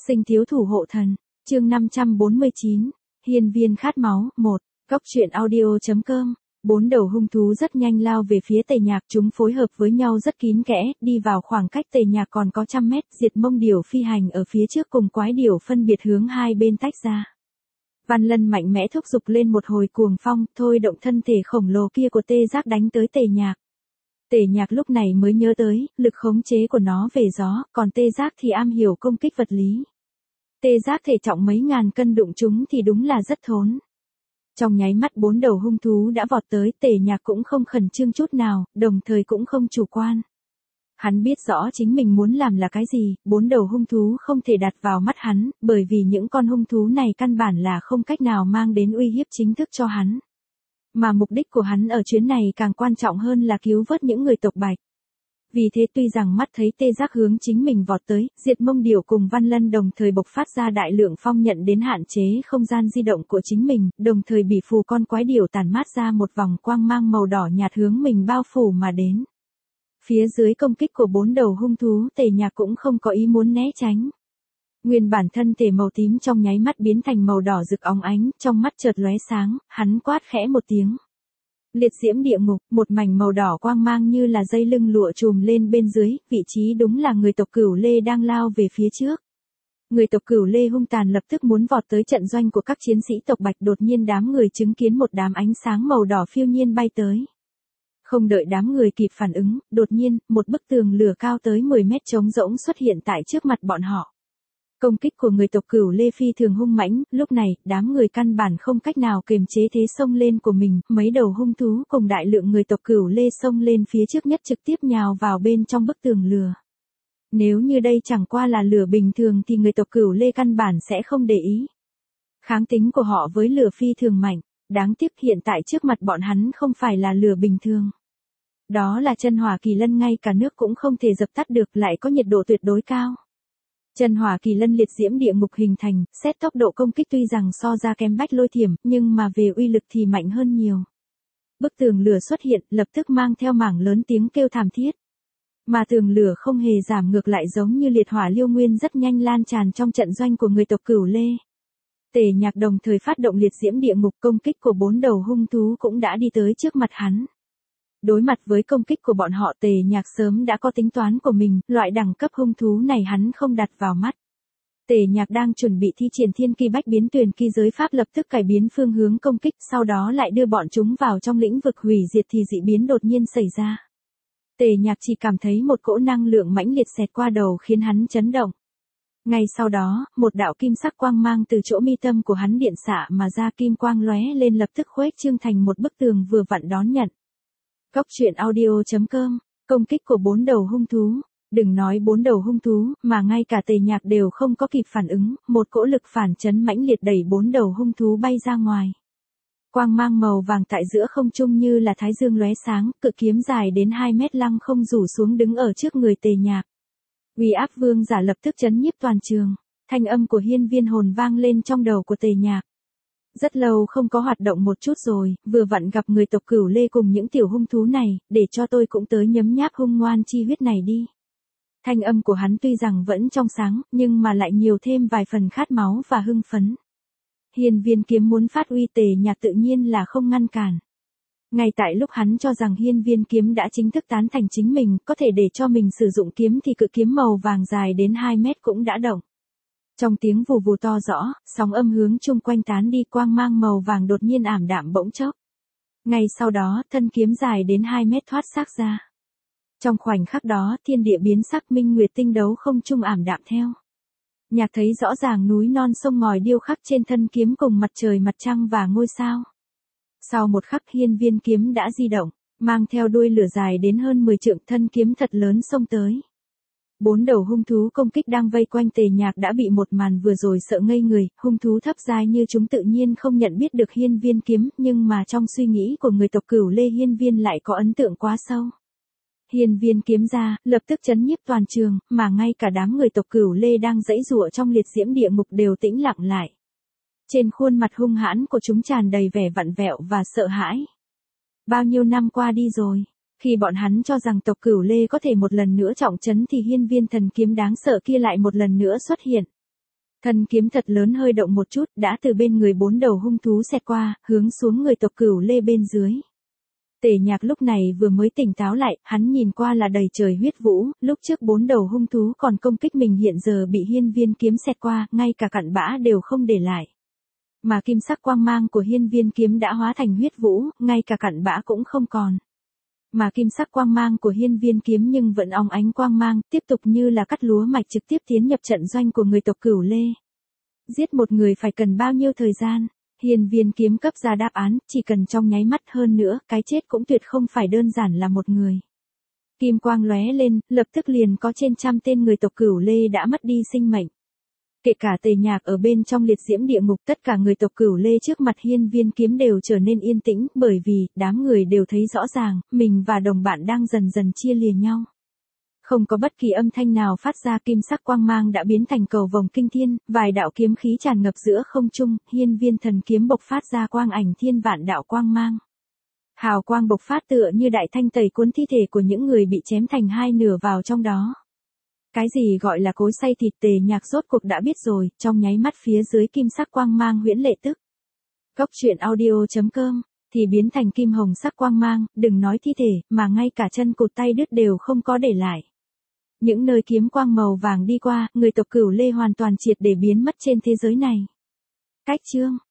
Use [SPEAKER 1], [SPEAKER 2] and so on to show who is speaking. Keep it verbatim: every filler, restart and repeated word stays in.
[SPEAKER 1] Sinh thiếu thủ hộ thần, chương năm trăm bốn mươi chín, hiên viên khát máu, một, Cốc truyện audio.com. Bốn đầu hung thú rất nhanh lao về phía Tề Nhạc, chúng phối hợp với nhau rất kín kẽ, đi vào khoảng cách Tề Nhạc còn có trăm mét, Diệt Mông Điểu phi hành ở phía trước cùng Quái Điểu phân biệt hướng hai bên tách ra. Văn Lân mạnh mẽ thúc giục lên một hồi cuồng phong, thôi động thân thể khổng lồ kia của Tê Giác đánh tới Tề Nhạc. Tề Nhạc lúc này mới nhớ tới, lực khống chế của nó về gió, còn Tê Giác thì am hiểu công kích vật lý. Tê Giác thể trọng mấy ngàn cân đụng chúng thì đúng là rất thốn. Trong nháy mắt bốn đầu hung thú đã vọt tới, Tề Nhạc cũng không khẩn trương chút nào, đồng thời cũng không chủ quan. Hắn biết rõ chính mình muốn làm là cái gì, bốn đầu hung thú không thể đặt vào mắt hắn, bởi vì những con hung thú này căn bản là không cách nào mang đến uy hiếp chính thức cho hắn. Mà mục đích của hắn ở chuyến này càng quan trọng hơn là cứu vớt những người tộc Bạch. Vì thế tuy rằng mắt thấy Tê Giác hướng chính mình vọt tới, Diệt Mông Điểu cùng Văn Lân đồng thời bộc phát ra đại lượng phong nhận đến hạn chế không gian di động của chính mình, đồng thời bị phù con Quái Điểu tản mát ra một vòng quang mang màu đỏ nhạt hướng mình bao phủ mà đến. Phía dưới công kích của bốn đầu hung thú, Tề Nhạc cũng không có ý muốn né tránh. Nguyên bản thân thể màu tím trong nháy mắt biến thành màu đỏ rực óng ánh, trong mắt chợt lóe sáng, hắn quát khẽ một tiếng. Liệt diễm địa ngục, một mảnh màu đỏ quang mang như là dây lưng lụa trùm lên bên dưới, vị trí đúng là người tộc Cửu Lê đang lao về phía trước. Người tộc Cửu Lê hung tàn lập tức muốn vọt tới trận doanh của các chiến sĩ tộc Bạch, đột nhiên đám người chứng kiến một đám ánh sáng màu đỏ phiêu nhiên bay tới. Không đợi đám người kịp phản ứng, đột nhiên, một bức tường lửa cao tới mười mét trống rỗng xuất hiện tại trước mặt bọn họ. Công kích của người tộc Cửu Lê phi thường hung mãnh, lúc này, đám người căn bản không cách nào kiềm chế thế xông lên của mình, mấy đầu hung thú cùng đại lượng người tộc Cửu Lê xông lên phía trước nhất trực tiếp nhào vào bên trong bức tường lửa. Nếu như đây chẳng qua là lửa bình thường thì người tộc Cửu Lê căn bản sẽ không để ý. Kháng tính của họ với lửa phi thường mạnh, đáng tiếc hiện tại trước mặt bọn hắn không phải là lửa bình thường. Đó là chân hỏa kỳ lân, ngay cả nước cũng không thể dập tắt được, lại có nhiệt độ tuyệt đối cao. Chân hỏa kỳ lân liệt diễm địa ngục hình thành, xét tốc độ công kích tuy rằng so ra kém Bách Lôi Thiểm, nhưng mà về uy lực thì mạnh hơn nhiều. Bức tường lửa xuất hiện, lập tức mang theo mảng lớn tiếng kêu thảm thiết. Mà tường lửa không hề giảm, ngược lại giống như liệt hỏa liêu nguyên rất nhanh lan tràn trong trận doanh của người tộc Cửu Lê. Tề Nhạc đồng thời phát động liệt diễm địa ngục, công kích của bốn đầu hung thú cũng đã đi tới trước mặt hắn. Đối mặt với công kích của bọn họ, Tề Nhạc sớm đã có tính toán của mình, loại đẳng cấp hung thú này hắn không đặt vào mắt. Tề Nhạc đang chuẩn bị thi triển thiên kỳ bách biến tuyển kỳ giới pháp, lập tức cải biến phương hướng công kích, sau đó lại đưa bọn chúng vào trong lĩnh vực hủy diệt thì dị biến đột nhiên xảy ra. Tề Nhạc chỉ cảm thấy một cỗ năng lượng mãnh liệt xẹt qua đầu khiến hắn chấn động. Ngay sau đó, một đạo kim sắc quang mang từ chỗ mi tâm của hắn điện xạ mà ra, kim quang lóe lên lập tức khuếch trương thành một bức tường vừa vặn đón nhận. Cốc truyện audio.com, công kích của bốn đầu hung thú, đừng nói bốn đầu hung thú, mà ngay cả Tề Nhạc đều không có kịp phản ứng, một cỗ lực phản chấn mãnh liệt đẩy bốn đầu hung thú bay ra ngoài. Quang mang màu vàng tại giữa không trung như là thái dương lóe sáng, cự kiếm dài đến hai mét lăng không rủ xuống đứng ở trước người Tề Nhạc. Uy áp vương giả lập tức chấn nhiếp toàn trường, thanh âm của hiên viên hồn vang lên trong đầu của Tề Nhạc. Rất lâu không có hoạt động một chút rồi, vừa vặn gặp người tộc Cửu Lê cùng những tiểu hung thú này, để cho tôi cũng tới nhấm nháp hung ngoan chi huyết này đi. Thanh âm của hắn tuy rằng vẫn trong sáng, nhưng mà lại nhiều thêm vài phần khát máu và hưng phấn. Hiên viên kiếm muốn phát uy, Tề Nhạc tự nhiên là không ngăn cản. Ngay tại lúc hắn cho rằng hiên viên kiếm đã chính thức tán thành chính mình, có thể để cho mình sử dụng kiếm thì cự kiếm màu vàng dài đến hai mét cũng đã động. Trong tiếng vù vù to rõ, sóng âm hướng chung quanh tán đi, quang mang màu vàng đột nhiên ảm đạm bỗng chốc. Ngay sau đó, thân kiếm dài đến hai mét thoát xác ra. Trong khoảnh khắc đó, thiên địa biến sắc, minh nguyệt tinh đấu không trung ảm đạm theo. Nhạc thấy rõ ràng núi non sông ngòi điêu khắc trên thân kiếm cùng mặt trời mặt trăng và ngôi sao. Sau một khắc hiên viên kiếm đã di động, mang theo đuôi lửa dài đến hơn mười trượng, thân kiếm thật lớn xông tới. Bốn đầu hung thú công kích đang vây quanh Tề Nhạc đã bị một màn vừa rồi sợ ngây người, hung thú thấp giai như chúng tự nhiên không nhận biết được hiên viên kiếm, nhưng mà trong suy nghĩ của người tộc Cửu Lê, hiên viên lại có ấn tượng quá sâu. Hiên viên kiếm ra, lập tức chấn nhiếp toàn trường, mà ngay cả đám người tộc Cửu Lê đang giãy giụa trong liệt diễm địa ngục đều tĩnh lặng lại. Trên khuôn mặt hung hãn của chúng tràn đầy vẻ vặn vẹo và sợ hãi. Bao nhiêu năm qua đi rồi, khi bọn hắn cho rằng tộc Cửu Lê có thể một lần nữa trọng trấn thì hiên viên thần kiếm đáng sợ kia lại một lần nữa xuất hiện. Thân kiếm thật lớn hơi động một chút, đã từ bên người bốn đầu hung thú xẹt qua, hướng xuống người tộc Cửu Lê bên dưới. Tề Nhạc lúc này vừa mới tỉnh táo lại, hắn nhìn qua là đầy trời huyết vũ, lúc trước bốn đầu hung thú còn công kích mình hiện giờ bị hiên viên kiếm xẹt qua, ngay cả cặn bã đều không để lại. Mà kim sắc quang mang của hiên viên kiếm đã hóa thành huyết vũ, ngay cả cặn bã cũng không còn. Mà kim sắc quang mang của hiên viên kiếm nhưng vẫn óng ánh quang mang, tiếp tục như là cắt lúa mạch trực tiếp tiến nhập trận doanh của người tộc Cửu Lê. Giết một người phải cần bao nhiêu thời gian? Hiên viên kiếm cấp ra đáp án, chỉ cần trong nháy mắt, hơn nữa, cái chết cũng tuyệt không phải đơn giản là một người. Kim quang lóe lên, lập tức liền có trên trăm tên người tộc Cửu Lê đã mất đi sinh mệnh. Kể cả Tề Nhạc ở bên trong liệt diễm địa ngục, tất cả người tộc Cửu Lê trước mặt hiên viên kiếm đều trở nên yên tĩnh, bởi vì, đám người đều thấy rõ ràng, mình và đồng bạn đang dần dần chia lìa nhau. Không có bất kỳ âm thanh nào phát ra, kim sắc quang mang đã biến thành cầu vồng kinh thiên, vài đạo kiếm khí tràn ngập giữa không trung, hiên viên thần kiếm bộc phát ra quang ảnh thiên vạn đạo quang mang. Hào quang bộc phát tựa như đại thanh tẩy cuốn thi thể của những người bị chém thành hai nửa vào trong đó. Cái gì gọi là cối xay thịt? Tề Nhạc rốt cuộc đã biết rồi, trong nháy mắt phía dưới kim sắc quang mang huyễn lệ tức. Cốc truyện audio chấm com thì biến thành kim hồng sắc quang mang, đừng nói thi thể, mà ngay cả chân cụt tay đứt đều không có để lại. Những nơi kiếm quang màu vàng đi qua, người tộc Cửu Lê hoàn toàn triệt để biến mất trên thế giới này. Cách chương